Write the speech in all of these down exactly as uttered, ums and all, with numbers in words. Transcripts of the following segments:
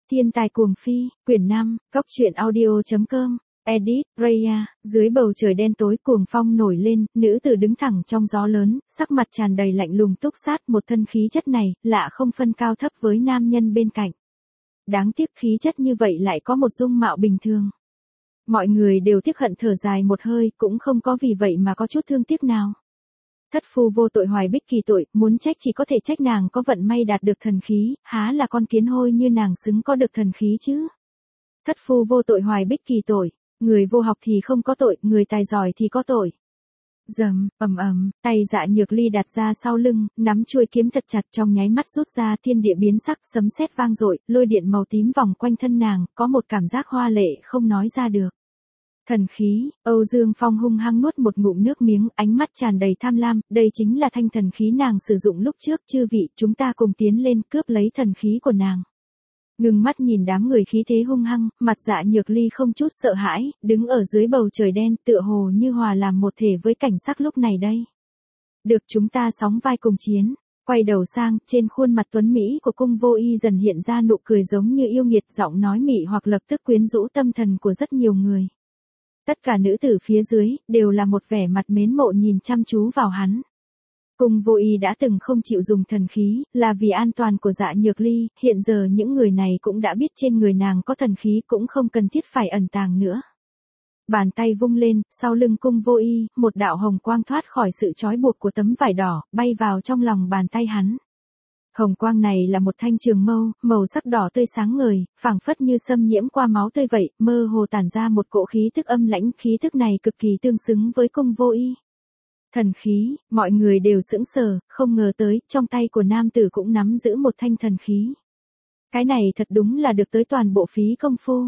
Thiên tài cuồng phi, quyển năm, cốc truyện audio chấm com, edit, Raya, dưới bầu trời đen tối cuồng phong nổi lên, nữ tử đứng thẳng trong gió lớn, sắc mặt tràn đầy lạnh lùng túc sát, một thân khí chất này, lạ không phân cao thấp với nam nhân bên cạnh. Đáng tiếc khí chất như vậy lại có một dung mạo bình thường. Mọi người đều tiếc hận thở dài một hơi, cũng không có vì vậy mà có chút thương tiếc nào. Thất phu vô tội hoài bích kỳ tội, muốn trách chỉ có thể trách nàng có vận may đạt được thần khí, há là con kiến hôi như nàng xứng có được thần khí chứ. Thất phu vô tội hoài bích kỳ tội, người vô học thì không có tội, người tài giỏi thì có tội. Dầm, ầm ầm, tay Dạ Nhược Ly đặt ra sau lưng, nắm chuôi kiếm thật chặt, trong nháy mắt rút ra, thiên địa biến sắc, sấm sét vang dội, lôi điện màu tím vòng quanh thân nàng, có một cảm giác hoa lệ không nói ra được. Thần khí, Âu Dương Phong hung hăng nuốt một ngụm nước miếng, ánh mắt tràn đầy tham lam, đây chính là thanh thần khí nàng sử dụng lúc trước, chư vị, chúng ta cùng tiến lên cướp lấy thần khí của nàng. Ngừng mắt nhìn đám người khí thế hung hăng, mặt Dạ Nhược Ly không chút sợ hãi, đứng ở dưới bầu trời đen, tựa hồ như hòa làm một thể với cảnh sắc lúc này đây. Được, chúng ta sóng vai cùng chiến. Quay đầu sang, trên khuôn mặt tuấn Mỹ của Cung Vô Y dần hiện ra nụ cười giống như yêu nghiệt, giọng nói mị hoặc lập tức quyến rũ tâm thần của rất nhiều người. Tất cả nữ tử phía dưới, đều là một vẻ mặt mến mộ nhìn chăm chú vào hắn. Cung Vô Y đã từng không chịu dùng thần khí, là vì an toàn của Dạ Nhược Ly, hiện giờ những người này cũng đã biết trên người nàng có thần khí, cũng không cần thiết phải ẩn tàng nữa. Bàn tay vung lên, sau lưng Cung Vô Y, một đạo hồng quang thoát khỏi sự trói buộc của tấm vải đỏ, bay vào trong lòng bàn tay hắn. Hồng quang này là một thanh trường mâu, màu sắc đỏ tươi sáng ngời, phảng phất như xâm nhiễm qua máu tươi vậy, mơ hồ tản ra một cỗ khí tức âm lãnh, khí tức này cực kỳ tương xứng với Cung Vô Y. Thần khí, mọi người đều sững sờ, không ngờ tới, trong tay của nam tử cũng nắm giữ một thanh thần khí. Cái này thật đúng là được tới toàn bộ phí công phu.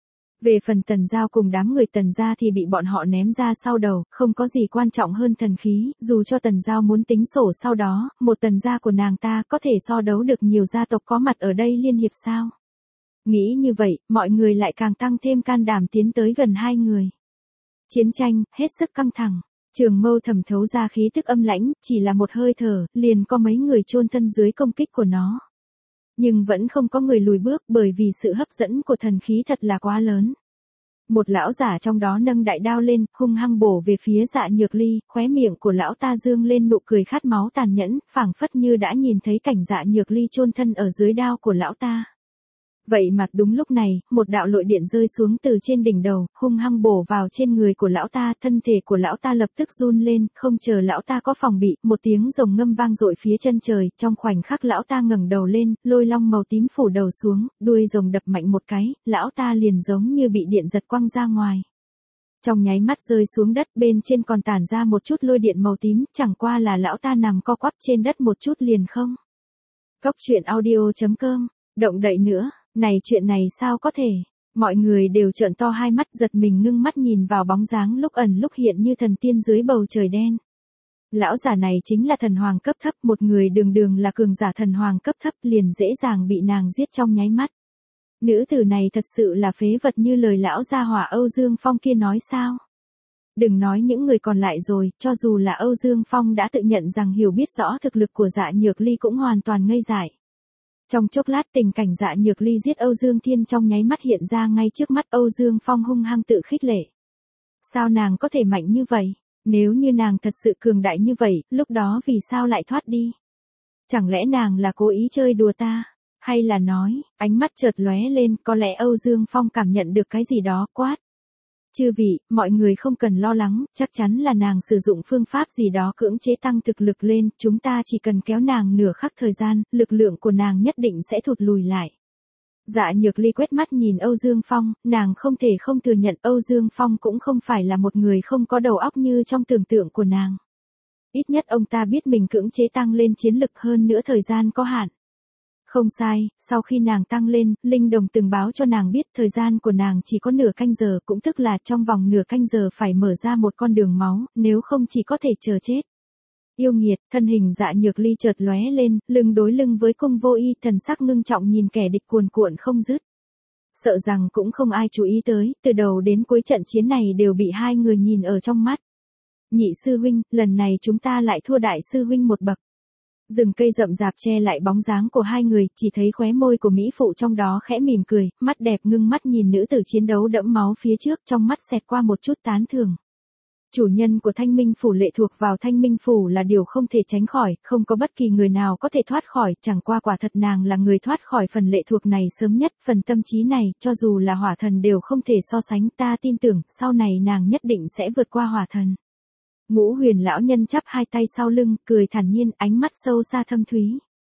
Về phần Tần Giao cùng đám người Tần gia thì bị bọn họ ném ra sau đầu, không có gì quan trọng hơn thần khí, dù cho Tần Giao muốn tính sổ sau đó, một Tần gia của nàng ta có thể so đấu được nhiều gia tộc có mặt ở đây liên hiệp sao. Nghĩ như vậy, mọi người lại càng tăng thêm can đảm tiến tới gần hai người. Chiến tranh, hết sức căng thẳng. Trường mâu thẩm thấu ra khí tức âm lãnh, chỉ là một hơi thở, liền có mấy người chôn thân dưới công kích của nó. Nhưng vẫn không có người lùi bước bởi vì sự hấp dẫn của thần khí thật là quá lớn. Một lão giả trong đó nâng đại đao lên, hung hăng bổ về phía Dạ Nhược Ly, khóe miệng của lão ta dương lên nụ cười khát máu tàn nhẫn, phảng phất như đã nhìn thấy cảnh Dạ Nhược Ly chôn thân ở dưới đao của lão ta. Vậy mà đúng lúc này, một đạo lội điện rơi xuống từ trên đỉnh đầu, hung hăng bổ vào trên người của lão ta, thân thể của lão ta lập tức run lên, không chờ lão ta có phòng bị, một tiếng rồng ngâm vang dội phía chân trời, trong khoảnh khắc lão ta ngẩng đầu lên, lôi long màu tím phủ đầu xuống, đuôi rồng đập mạnh một cái, lão ta liền giống như bị điện giật quăng ra ngoài. Trong nháy mắt rơi xuống đất, bên trên còn tản ra một chút lôi điện màu tím, chẳng qua là lão ta nằm co quắp trên đất một chút liền không. Cốc truyện audio chấm com, động đậy nữa. Này, chuyện này sao có thể? Mọi người đều trợn to hai mắt, giật mình ngưng mắt nhìn vào bóng dáng lúc ẩn lúc hiện như thần tiên dưới bầu trời đen. Lão giả này chính là thần hoàng cấp thấp, một người đường đường là cường giả thần hoàng cấp thấp, liền dễ dàng bị nàng giết trong nháy mắt. Nữ tử này thật sự là phế vật như lời lão gia hỏa Âu Dương Phong kia nói sao? Đừng nói những người còn lại rồi, cho dù là Âu Dương Phong đã tự nhận rằng hiểu biết rõ thực lực của Dạ Nhược Ly cũng hoàn toàn ngây dại. Trong chốc lát tình cảnh Dạ Nhược Ly giết Âu Dương Thiên trong nháy mắt hiện ra ngay trước mắt, Âu Dương Phong hung hăng tự khích lệ. Sao nàng có thể mạnh như vậy? Nếu như nàng thật sự cường đại như vậy, lúc đó vì sao lại thoát đi? Chẳng lẽ nàng là cố ý chơi đùa ta? Hay là nói, ánh mắt chợt lóe lên, có lẽ Âu Dương Phong cảm nhận được cái gì đó, quát. Chư vị, mọi người không cần lo lắng, chắc chắn là nàng sử dụng phương pháp gì đó cưỡng chế tăng thực lực lên, chúng ta chỉ cần kéo nàng nửa khắc thời gian, lực lượng của nàng nhất định sẽ thụt lùi lại. Dạ Nhược Ly quét mắt nhìn Âu Dương Phong, nàng không thể không thừa nhận Âu Dương Phong cũng không phải là một người không có đầu óc như trong tưởng tượng của nàng. Ít nhất ông ta biết mình cưỡng chế tăng lên chiến lực, hơn nữa thời gian có hạn. Không sai, sau khi nàng tăng lên, Linh Đồng từng báo cho nàng biết thời gian của nàng chỉ có nửa canh giờ, cũng tức là trong vòng nửa canh giờ phải mở ra một con đường máu, nếu không chỉ có thể chờ chết. Yêu nghiệt, thân hình Dạ Nhược Ly chợt lóe lên, lưng đối lưng với Cung Vô Y, thần sắc ngưng trọng nhìn kẻ địch cuồn cuộn không dứt. Sợ rằng cũng không ai chú ý tới, từ đầu đến cuối trận chiến này đều bị hai người nhìn ở trong mắt. Nhị sư huynh, lần này chúng ta lại thua đại sư huynh một bậc. Rừng cây rậm rạp che lại bóng dáng của hai người, chỉ thấy khóe môi của mỹ phụ trong đó khẽ mỉm cười, mắt đẹp ngưng mắt nhìn nữ tử chiến đấu đẫm máu phía trước, trong mắt xẹt qua một chút tán thưởng. Chủ nhân của Thanh Minh Phủ lệ thuộc vào Thanh Minh Phủ là điều không thể tránh khỏi, không có bất kỳ người nào có thể thoát khỏi, chẳng qua quả thật nàng là người thoát khỏi phần lệ thuộc này sớm nhất, phần tâm trí này, cho dù là hỏa thần đều không thể so sánh, ta tin tưởng, sau này nàng nhất định sẽ vượt qua hỏa thần. Ngũ Huyền lão nhân chắp hai tay sau lưng, cười thản nhiên, ánh mắt sâu xa thâm thúy.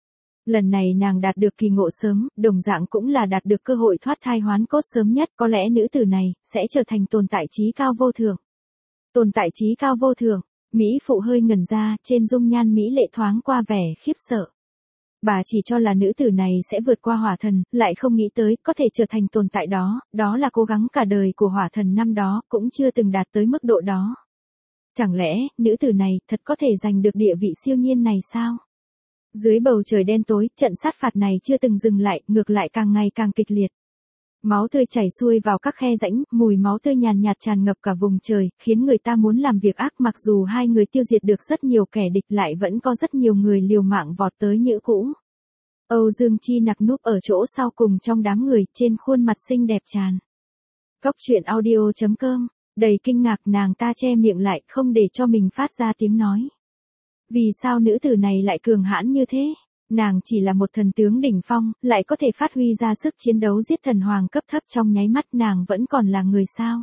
Lần này nàng đạt được kỳ ngộ sớm, đồng dạng cũng là đạt được cơ hội thoát thai hoán cốt sớm nhất, có lẽ nữ tử này sẽ trở thành tồn tại trí cao vô thượng. Tồn tại trí cao vô thượng, mỹ phụ hơi ngẩn ra, trên dung nhan mỹ lệ thoáng qua vẻ khiếp sợ. Bà chỉ cho là nữ tử này sẽ vượt qua hỏa thần, lại không nghĩ tới có thể trở thành tồn tại đó, đó là cố gắng cả đời của hỏa thần năm đó, cũng chưa từng đạt tới mức độ đó. Chẳng lẽ, nữ tử này thật có thể giành được địa vị siêu nhiên này sao? Dưới bầu trời đen tối, trận sát phạt này chưa từng dừng lại, ngược lại càng ngày càng kịch liệt. Máu tươi chảy xuôi vào các khe rãnh, mùi máu tươi nhàn nhạt tràn ngập cả vùng trời, khiến người ta muốn làm việc ác. Mặc dù hai người tiêu diệt được rất nhiều kẻ địch, lại vẫn có rất nhiều người liều mạng vọt tới như cũ. Âu Dương Chi Nặc núp ở chỗ sau cùng trong đám người, trên khuôn mặt xinh đẹp tràn. Cốc truyện audio chấm com, đầy kinh ngạc, nàng ta che miệng lại, không để cho mình phát ra tiếng nói. Vì sao nữ tử này lại cường hãn như thế? Nàng chỉ là một thần tướng đỉnh phong, lại có thể phát huy ra sức chiến đấu giết thần hoàng cấp thấp trong nháy mắt, nàng vẫn còn là người sao?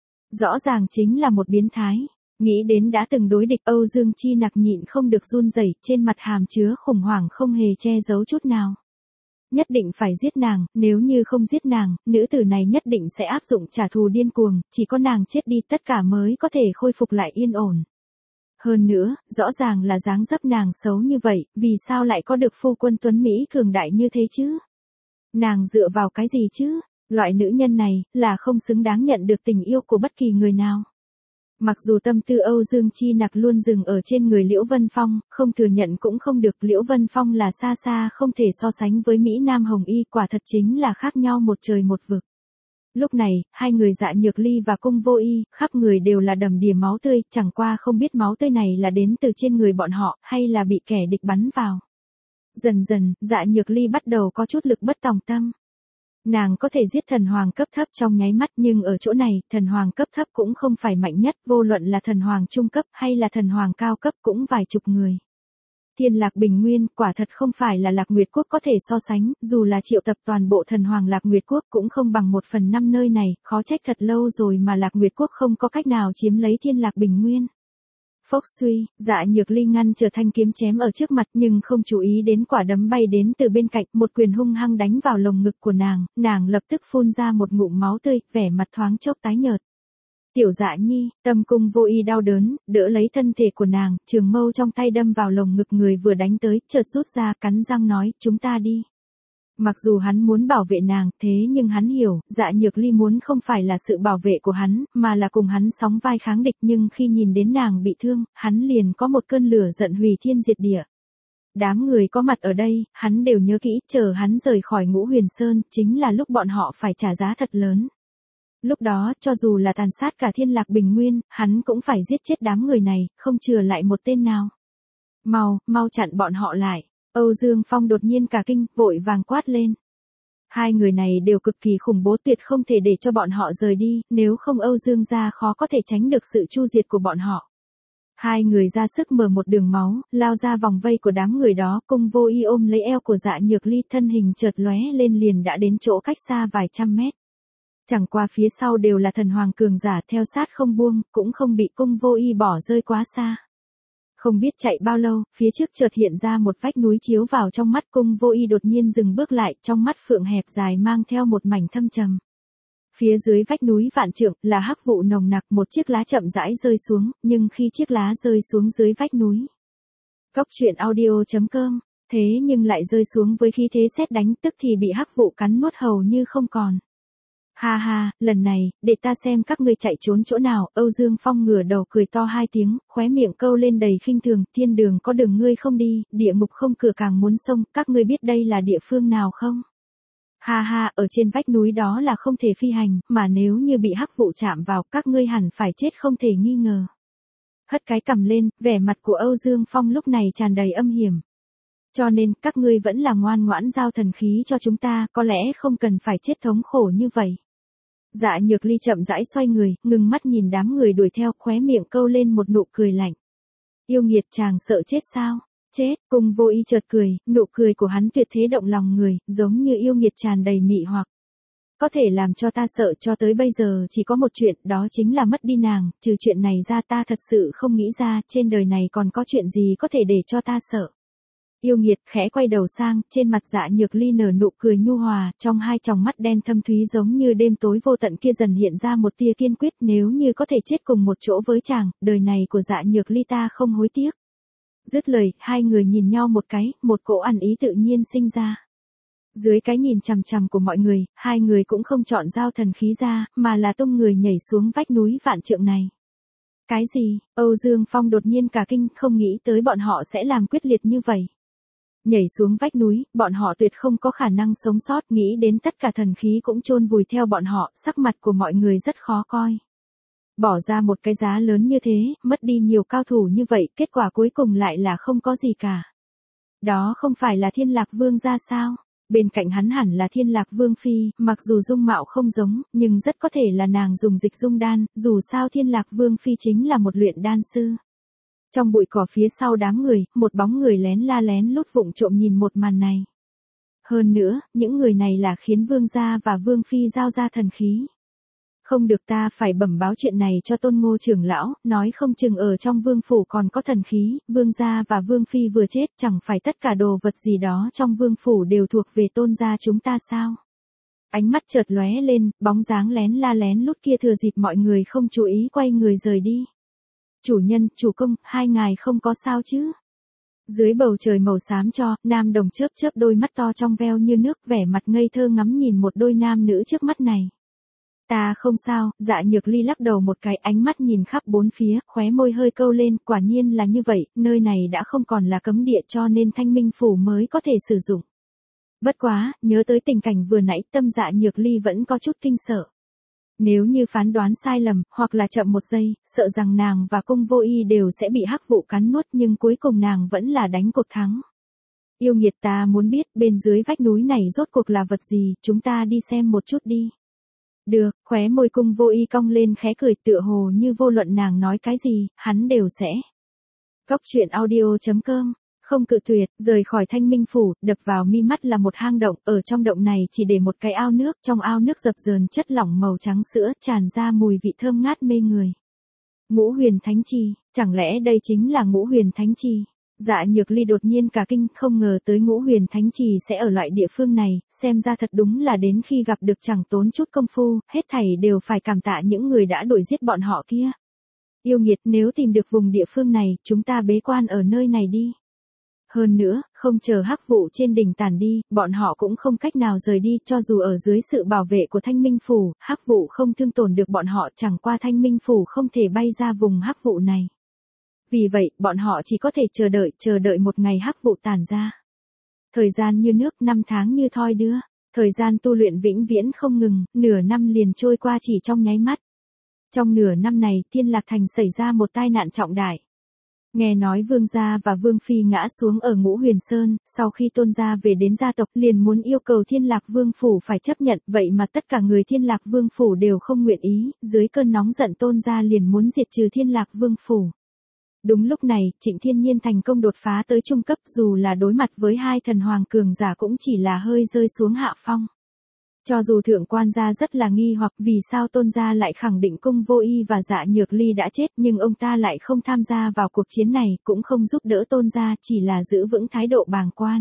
Rõ ràng chính là một biến thái. Nghĩ đến đã từng đối địch, Âu Dương Chi Nặc nhịn không được run rẩy, trên mặt hàm chứa khủng hoảng không hề che giấu chút nào. Nhất định phải giết nàng, nếu như không giết nàng, nữ tử này nhất định sẽ áp dụng trả thù điên cuồng, chỉ có nàng chết đi tất cả mới có thể khôi phục lại yên ổn. Hơn nữa, rõ ràng là dáng dấp nàng xấu như vậy, vì sao lại có được phu quân tuấn Mỹ cường đại như thế chứ? Nàng dựa vào cái gì chứ? Loại nữ nhân này, là không xứng đáng nhận được tình yêu của bất kỳ người nào. Mặc dù tâm tư Âu Dương Chi Nặc luôn dừng ở trên người Liễu Vân Phong, không thừa nhận cũng không được, Liễu Vân Phong là xa xa không thể so sánh với Mỹ Nam Hồng Y, quả thật chính là khác nhau một trời một vực. Lúc này, hai người Dạ Nhược Ly và Cung Vô Y, khắp người đều là đầm đìa máu tươi, chẳng qua không biết máu tươi này là đến từ trên người bọn họ, hay là bị kẻ địch bắn vào. Dần dần, Dạ Nhược Ly bắt đầu có chút lực bất tòng tâm. Nàng có thể giết thần hoàng cấp thấp trong nháy mắt, nhưng ở chỗ này, thần hoàng cấp thấp cũng không phải mạnh nhất, vô luận là thần hoàng trung cấp hay là thần hoàng cao cấp cũng vài chục người. Thiên Lạc Bình Nguyên, quả thật không phải là Lạc Nguyệt Quốc có thể so sánh, dù là triệu tập toàn bộ thần hoàng Lạc Nguyệt Quốc cũng không bằng một phần năm nơi này, khó trách thật lâu rồi mà Lạc Nguyệt Quốc không có cách nào chiếm lấy Thiên Lạc Bình Nguyên. Phốc suy, Dạ Nhược Ly ngăn trở thanh kiếm chém ở trước mặt, nhưng không chú ý đến quả đấm bay đến từ bên cạnh, một quyền hung hăng đánh vào lồng ngực của nàng, nàng lập tức phun ra một ngụm máu tươi, vẻ mặt thoáng chốc tái nhợt. Tiểu Dạ Nhi, Tâm Cung Vô Y đau đớn, đỡ lấy thân thể của nàng, trường mâu trong tay đâm vào lồng ngực người vừa đánh tới, chợt rút ra, cắn răng nói, chúng ta đi. Mặc dù hắn muốn bảo vệ nàng, thế nhưng hắn hiểu, Dạ Nhược Ly muốn không phải là sự bảo vệ của hắn, mà là cùng hắn sóng vai kháng địch, nhưng khi nhìn đến nàng bị thương, hắn liền có một cơn lửa giận hủy thiên diệt địa. Đám người có mặt ở đây, hắn đều nhớ kỹ, chờ hắn rời khỏi Ngũ Huyền Sơn, chính là lúc bọn họ phải trả giá thật lớn. Lúc đó, cho dù là tàn sát cả Thiên Lạc Bình Nguyên, hắn cũng phải giết chết đám người này, không chừa lại một tên nào. Mau, mau chặn bọn họ lại. Âu Dương Phong đột nhiên cả kinh, vội vàng quát lên. Hai người này đều cực kỳ khủng bố, tuyệt không thể để cho bọn họ rời đi, nếu không Âu Dương gia khó có thể tránh được sự chu diệt của bọn họ. Hai người ra sức mở một đường máu, lao ra vòng vây của đám người đó, Cung Vô Y ôm lấy eo của Dạ Nhược Ly, thân hình chợt lóe lên liền đã đến chỗ cách xa vài trăm mét. Chẳng qua phía sau đều là thần hoàng cường giả theo sát không buông, cũng không bị Cung Vô Y bỏ rơi quá xa. Không biết chạy bao lâu, phía trước chợt hiện ra một vách núi chiếu vào trong mắt, Cung Vô Y đột nhiên dừng bước lại, trong mắt phượng hẹp dài mang theo một mảnh thâm trầm. Phía dưới vách núi vạn trượng, là hắc vụ nồng nặc, một chiếc lá chậm rãi rơi xuống, nhưng khi chiếc lá rơi xuống dưới vách núi. Cốc truyện audio chấm com, thế nhưng lại rơi xuống với khí thế sét đánh, tức thì bị hắc vụ cắn nuốt hầu như không còn. Ha ha, lần này, để ta xem các ngươi chạy trốn chỗ nào. Âu Dương Phong ngửa đầu cười to hai tiếng, khóe miệng câu lên đầy khinh thường, thiên đường có đường ngươi không đi, địa ngục không cửa càng muốn xông, các ngươi biết đây là địa phương nào không? Ha ha, ở trên vách núi đó là không thể phi hành, mà nếu như bị hắc vụ chạm vào, các ngươi hẳn phải chết không thể nghi ngờ. Hất cái cằm lên, vẻ mặt của Âu Dương Phong lúc này tràn đầy âm hiểm. Cho nên, các ngươi vẫn là ngoan ngoãn giao thần khí cho chúng ta, có lẽ không cần phải chết thống khổ như vậy. Dạ Nhược Ly chậm rãi xoay người, ngừng mắt nhìn đám người đuổi theo, khóe miệng câu lên một nụ cười lạnh. Yêu nghiệt, chàng sợ chết sao? Chết, Cung Vô Y chợt cười, nụ cười của hắn tuyệt thế động lòng người, giống như yêu nghiệt tràn đầy mị hoặc. Có thể làm cho ta sợ cho tới bây giờ chỉ có một chuyện, đó chính là mất đi nàng, trừ chuyện này ra ta thật sự không nghĩ ra, trên đời này còn có chuyện gì có thể để cho ta sợ. Yêu nghiệt khẽ quay đầu sang, trên mặt Dạ Nhược Ly nở nụ cười nhu hòa, trong hai tròng mắt đen thâm thúy giống như đêm tối vô tận kia dần hiện ra một tia kiên quyết, nếu như có thể chết cùng một chỗ với chàng, đời này của Dạ Nhược Ly ta không hối tiếc. Dứt lời, hai người nhìn nhau một cái, một cỗ ăn ý tự nhiên sinh ra. Dưới cái nhìn chằm chằm của mọi người, hai người cũng không chọn giao thần khí ra, mà là tung người nhảy xuống vách núi vạn trượng này. Cái gì? Âu Dương Phong đột nhiên cả kinh, không nghĩ tới bọn họ sẽ làm quyết liệt như vậy. Nhảy xuống vách núi, bọn họ tuyệt không có khả năng sống sót, nghĩ đến tất cả thần khí cũng chôn vùi theo bọn họ, sắc mặt của mọi người rất khó coi. Bỏ ra một cái giá lớn như thế, mất đi nhiều cao thủ như vậy, kết quả cuối cùng lại là không có gì cả. Đó không phải là Thiên Lạc Vương ra sao? Bên cạnh hắn hẳn là Thiên Lạc Vương phi, mặc dù dung mạo không giống, nhưng rất có thể là nàng dùng dịch dung đan, dù sao Thiên Lạc Vương phi chính là một luyện đan sư. Trong bụi cỏ phía sau đám người, một bóng người lén la lén lút vụng trộm nhìn một màn này. Hơn nữa, những người này là khiến vương gia và vương phi giao ra thần khí. Không được, ta phải bẩm báo chuyện này cho Tôn Ngô trưởng lão, nói không chừng ở trong vương phủ còn có thần khí, vương gia và vương phi vừa chết, chẳng phải tất cả đồ vật gì đó trong vương phủ đều thuộc về Tôn gia chúng ta sao? Ánh mắt chợt lóe lên, bóng dáng lén la lén lút kia thừa dịp mọi người không chú ý quay người rời đi. Chủ nhân, chủ công, hai ngài không có sao chứ? Dưới bầu trời màu xám cho, nam đồng chớp chớp đôi mắt to trong veo như nước, vẻ mặt ngây thơ ngắm nhìn một đôi nam nữ trước mắt này. Ta không sao, Dạ Nhược Ly lắc đầu một cái, ánh mắt nhìn khắp bốn phía, khóe môi hơi câu lên, quả nhiên là như vậy, nơi này đã không còn là cấm địa cho nên Thanh Minh phủ mới có thể sử dụng. Bất quá, nhớ tới tình cảnh vừa nãy, tâm Dạ Nhược Ly vẫn có chút kinh sợ. Nếu như phán đoán sai lầm, hoặc là chậm một giây, sợ rằng nàng và Cung Vô Y đều sẽ bị hắc vụ cắn nuốt, nhưng cuối cùng nàng vẫn là đánh cuộc thắng. Yêu nghiệt, ta muốn biết bên dưới vách núi này rốt cuộc là vật gì, chúng ta đi xem một chút đi. Được, khóe môi Cung Vô Y cong lên khẽ cười, tựa hồ như vô luận nàng nói cái gì, hắn đều sẽ. Góc truyện audio chấm com Không cự tuyệt, rời khỏi Thanh Minh phủ, đập vào mi mắt là một hang động, ở trong động này chỉ để một cái ao nước, trong ao nước dập dờn chất lỏng màu trắng sữa, tràn ra mùi vị thơm ngát mê người. Ngũ Huyền Thánh Trì, chẳng lẽ đây chính là Ngũ Huyền Thánh Trì? Dạ Nhược Ly đột nhiên cả kinh, không ngờ tới Ngũ Huyền Thánh Trì sẽ ở loại địa phương này, xem ra thật đúng là đến khi gặp được chẳng tốn chút công phu, hết thảy đều phải cảm tạ những người đã đuổi giết bọn họ kia. Yêu nghiệt, nếu tìm được vùng địa phương này, chúng ta bế quan ở nơi này đi. Hơn nữa, không chờ hắc vụ trên đỉnh tàn đi, bọn họ cũng không cách nào rời đi, cho dù ở dưới sự bảo vệ của Thanh Minh phủ, hắc vụ không thương tổn được bọn họ, chẳng qua Thanh Minh phủ không thể bay ra vùng hắc vụ này. Vì vậy, bọn họ chỉ có thể chờ đợi, chờ đợi một ngày hắc vụ tàn ra. Thời gian như nước, năm tháng như thoi đưa, thời gian tu luyện vĩnh viễn không ngừng, nửa năm liền trôi qua chỉ trong nháy mắt. Trong nửa năm này, Thiên Lạc Thành xảy ra một tai nạn trọng đại. Nghe nói vương gia và vương phi ngã xuống ở Ngũ Huyền Sơn, sau khi Tôn gia về đến gia tộc liền muốn yêu cầu Thiên Lạc Vương phủ phải chấp nhận, vậy mà tất cả người Thiên Lạc Vương phủ đều không nguyện ý, dưới cơn nóng giận Tôn gia liền muốn diệt trừ Thiên Lạc Vương phủ. Đúng lúc này, Trịnh Thiên Nhiên thành công đột phá tới trung cấp, dù là đối mặt với hai thần hoàng cường giả cũng chỉ là hơi rơi xuống hạ phong. Cho dù thượng quan gia rất là nghi hoặc vì sao Tôn gia lại khẳng định Cung Vô Y và Dạ Nhược Ly đã chết, nhưng ông ta lại không tham gia vào cuộc chiến này, cũng không giúp đỡ Tôn gia, chỉ là giữ vững thái độ bàng quan.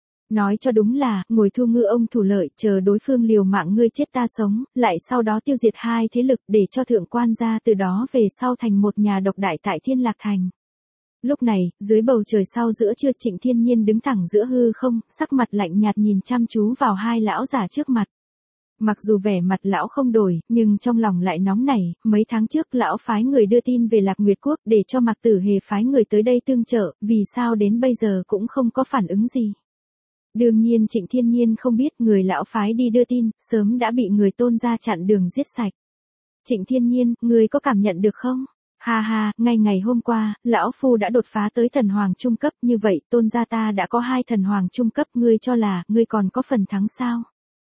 Nói cho đúng là, ngồi thu ngư ông thủ lợi, chờ đối phương liều mạng ngươi chết ta sống, lại sau đó tiêu diệt hai thế lực để cho thượng quan gia từ đó về sau thành một nhà độc đại tại Thiên Lạc Thành. Lúc này, dưới bầu trời sau giữa trưa, Trịnh Thiên Nhiên đứng thẳng giữa hư không, sắc mặt lạnh nhạt nhìn chăm chú vào hai lão giả trước mặt. Mặc dù vẻ mặt lão không đổi, nhưng trong lòng lại nóng nảy, mấy tháng trước lão phái người đưa tin về Lạc Nguyệt Quốc để cho Mạc Tử Hề phái người tới đây tương trợ, vì sao đến bây giờ cũng không có phản ứng gì. Đương nhiên Trịnh Thiên Nhiên không biết người lão phái đi đưa tin, sớm đã bị người Tôn gia chặn đường giết sạch. Trịnh Thiên Nhiên, người có cảm nhận được không? Ha ha, ngay ngày hôm qua, lão phu đã đột phá tới thần hoàng trung cấp, như vậy tôn gia ta đã có hai thần hoàng trung cấp, ngươi cho là, ngươi còn có phần thắng sao?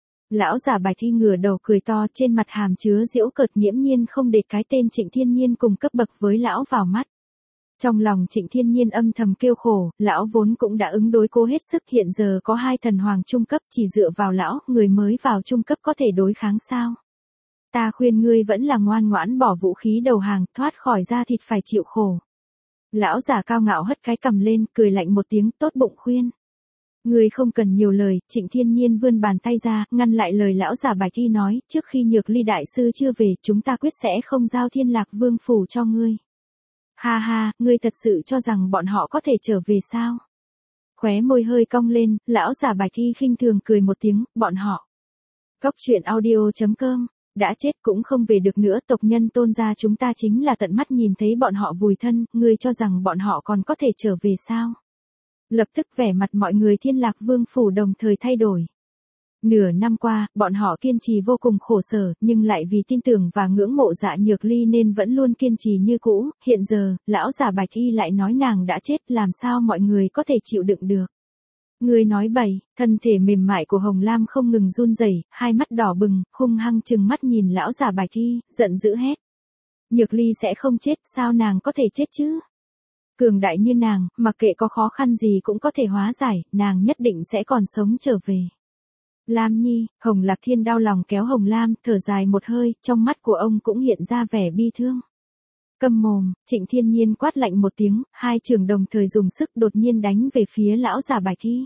Lão giả Bài Thi ngửa đầu cười to, trên mặt hàm chứa giễu cợt, nghiễm nhiên không để cái tên Trịnh Thiên Nhiên cùng cấp bậc với lão vào mắt. Trong lòng Trịnh Thiên Nhiên âm thầm kêu khổ, lão vốn cũng đã ứng đối cố hết sức, hiện giờ có hai thần hoàng trung cấp, chỉ dựa vào lão, người mới vào trung cấp có thể đối kháng sao? Ta khuyên ngươi vẫn là ngoan ngoãn bỏ vũ khí đầu hàng, thoát khỏi da thịt phải chịu khổ. Lão giả cao ngạo hất cái cằm lên, cười lạnh một tiếng, tốt bụng khuyên. Ngươi không cần nhiều lời, Trịnh Thiên Nhiên vươn bàn tay ra, ngăn lại lời lão giả Bài Thi nói, trước khi Nhược Ly đại sư chưa về, chúng ta quyết sẽ không giao Thiên Lạc Vương phủ cho ngươi. Ha ha, ngươi thật sự cho rằng bọn họ có thể trở về sao? Khóe môi hơi cong lên, lão giả Bài Thi khinh thường cười một tiếng, bọn họ. Góc truyện audio chấm com, đã chết cũng không về được nữa, tộc nhân tôn gia chúng ta chính là tận mắt nhìn thấy bọn họ vùi thân, ngươi cho rằng bọn họ còn có thể trở về sao? Lập tức vẻ mặt mọi người Thiên Lạc Vương phủ đồng thời thay đổi. Nửa năm qua, bọn họ kiên trì vô cùng khổ sở, nhưng lại vì tin tưởng và ngưỡng mộ Dạ Nhược Ly nên vẫn luôn kiên trì như cũ, hiện giờ, lão giả Bài Thi lại nói nàng đã chết, làm sao mọi người có thể chịu đựng được. Người nói bậy, thân thể mềm mại của Hồng Lam không ngừng run rẩy, hai mắt đỏ bừng, hung hăng trừng mắt nhìn lão giả Bài Thi, giận dữ hét. Nhược Ly sẽ không chết, sao nàng có thể chết chứ? Cường đại như nàng, mặc kệ có khó khăn gì cũng có thể hóa giải, nàng nhất định sẽ còn sống trở về. Lam Nhi, Hồng Lạc Thiên đau lòng kéo Hồng Lam, thở dài một hơi, trong mắt của ông cũng hiện ra vẻ bi thương. Câm mồm, Trịnh Thiên Nhiên quát lạnh một tiếng, hai trường đồng thời dùng sức đột nhiên đánh về phía lão giả Bài Thi.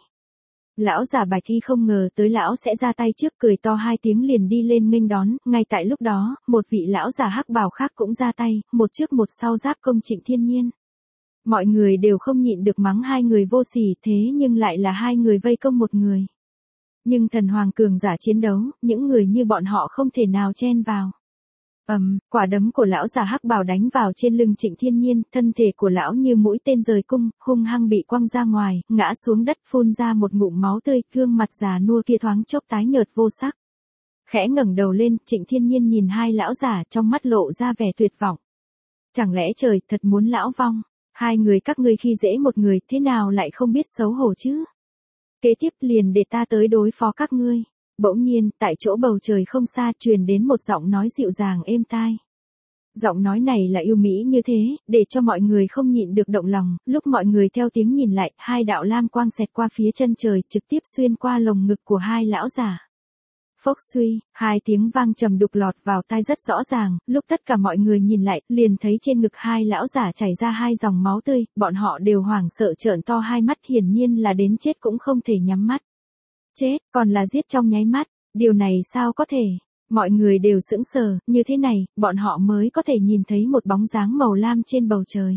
Lão giả Bài Thi không ngờ tới lão sẽ ra tay trước, cười to hai tiếng liền đi lên nghênh đón, ngay tại lúc đó, một vị lão giả hắc bào khác cũng ra tay, một trước một sau giáp công Trịnh Thiên Nhiên. Mọi người đều không nhịn được mắng hai người vô sỉ, thế nhưng lại là hai người vây công một người. Nhưng thần hoàng cường giả chiến đấu, những người như bọn họ không thể nào chen vào. Ầm, um, quả đấm của lão giả hắc bào đánh vào trên lưng Trịnh Thiên Nhiên, thân thể của lão như mũi tên rời cung, hung hăng bị quăng ra ngoài, ngã xuống đất phun ra một ngụm máu tươi, gương mặt già nua kia thoáng chốc tái nhợt vô sắc. Khẽ ngẩng đầu lên, Trịnh Thiên Nhiên nhìn hai lão giả, trong mắt lộ ra vẻ tuyệt vọng. Chẳng lẽ trời thật muốn lão vong? Hai người các ngươi khi dễ một người, thế nào lại không biết xấu hổ chứ? Kế tiếp liền để ta tới đối phó các ngươi. Bỗng nhiên, tại chỗ bầu trời không xa truyền đến một giọng nói dịu dàng êm tai. Giọng nói này là yêu mỹ như thế, để cho mọi người không nhịn được động lòng, lúc mọi người theo tiếng nhìn lại, hai đạo lam quang xẹt qua phía chân trời, trực tiếp xuyên qua lồng ngực của hai lão giả. Phốc suy, hai tiếng vang trầm đục lọt vào tai rất rõ ràng, lúc tất cả mọi người nhìn lại, liền thấy trên ngực hai lão giả chảy ra hai dòng máu tươi, bọn họ đều hoảng sợ trợn to hai mắt, hiển nhiên là đến chết cũng không thể nhắm mắt. Chết, còn là giết trong nháy mắt, điều này sao có thể? Mọi người đều sững sờ, như thế này, bọn họ mới có thể nhìn thấy một bóng dáng màu lam trên bầu trời.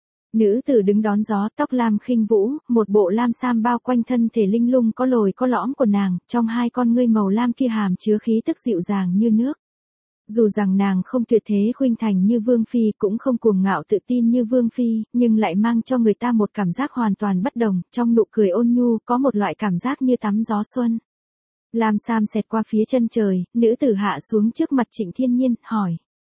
Nữ tử đứng đón gió, tóc lam khinh vũ, một bộ lam sam bao quanh thân thể linh lung có lồi có lõm của nàng, trong hai con ngươi màu lam kia hàm chứa khí tức dịu dàng như nước. Dù rằng nàng không tuyệt thế khuynh thành như Vương Phi, cũng không cuồng ngạo tự tin như Vương Phi, nhưng lại mang cho người ta một cảm giác hoàn toàn bất đồng, trong nụ cười ôn nhu có một loại cảm giác như tắm gió xuân. Lam sam xẹt qua phía chân trời, nữ tử hạ xuống trước mặt Trịnh Thiên Nhiên, hỏi.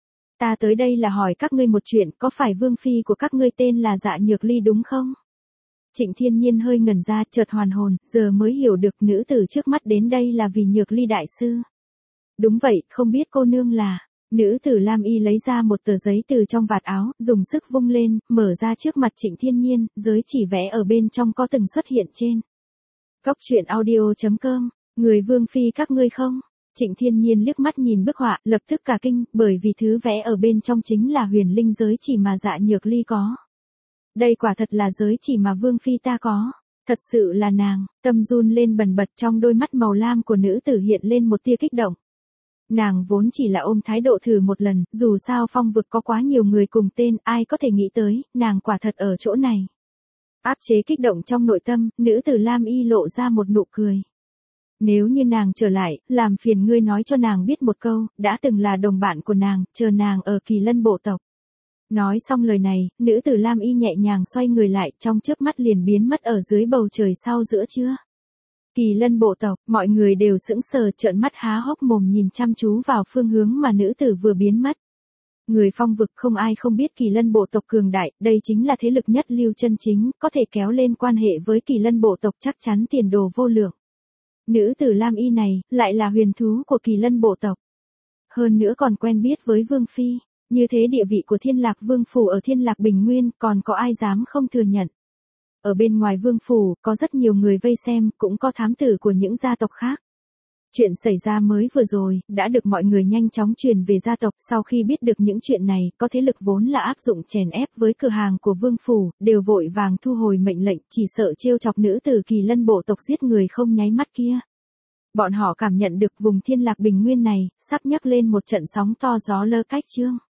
Ta tới đây là hỏi các ngươi một chuyện, có phải Vương Phi của các ngươi tên là Dạ Nhược Ly đúng không? Trịnh Thiên Nhiên hơi ngẩn ra, chợt hoàn hồn, giờ mới hiểu được nữ tử trước mắt đến đây là vì Nhược Ly đại sư. Đúng vậy, không biết cô nương là. Nữ tử Lam Y lấy ra một tờ giấy từ trong vạt áo, dùng sức vung lên, mở ra trước mặt Trịnh Thiên Nhiên, giới chỉ vẽ ở bên trong có từng xuất hiện trên. Góc truyện audio chấm com, người Vương Phi các ngươi không? Trịnh Thiên Nhiên liếc mắt nhìn bức họa, lập tức cả kinh, bởi vì thứ vẽ ở bên trong chính là huyền linh giới chỉ mà Dạ Nhược Ly có. Đây quả thật là giới chỉ mà Vương Phi ta có. Thật sự là nàng, tâm run lên bần bật, trong đôi mắt màu lam của nữ tử hiện lên một tia kích động. Nàng vốn chỉ là ôm thái độ thử một lần, dù sao phong vực có quá nhiều người cùng tên, ai có thể nghĩ tới, nàng quả thật ở chỗ này. Áp chế kích động trong nội tâm, nữ tử Lam Y lộ ra một nụ cười. Nếu như nàng trở lại, làm phiền ngươi nói cho nàng biết một câu, đã từng là đồng bạn của nàng, chờ nàng ở Kỳ Lân bộ tộc. Nói xong lời này, nữ tử Lam Y nhẹ nhàng xoay người lại, trong chớp mắt liền biến mất ở dưới bầu trời sau giữa trưa. Kỳ Lân bộ tộc, mọi người đều sững sờ trợn mắt há hốc mồm nhìn chăm chú vào phương hướng mà nữ tử vừa biến mất. Người Phong vực không ai không biết Kỳ Lân bộ tộc cường đại, đây chính là thế lực nhất lưu chân chính, có thể kéo lên quan hệ với Kỳ Lân bộ tộc chắc chắn tiền đồ vô lượng. Nữ tử Lam Y này, lại là huyền thú của Kỳ Lân bộ tộc. Hơn nữa còn quen biết với Vương Phi, như thế địa vị của Thiên Lạc Vương phủ ở Thiên Lạc Bình Nguyên, còn có ai dám không thừa nhận. Ở bên ngoài Vương phủ, có rất nhiều người vây xem, cũng có thám tử của những gia tộc khác. Chuyện xảy ra mới vừa rồi, đã được mọi người nhanh chóng truyền về gia tộc. Sau khi biết được những chuyện này, có thế lực vốn là áp dụng chèn ép với cửa hàng của Vương phủ, đều vội vàng thu hồi mệnh lệnh, chỉ sợ trêu chọc nữ tử Kỳ Lân bộ tộc giết người không nháy mắt kia. Bọn họ cảm nhận được vùng Thiên Lạc Bình Nguyên này, sắp nhấc lên một trận sóng to gió lơ cách trương.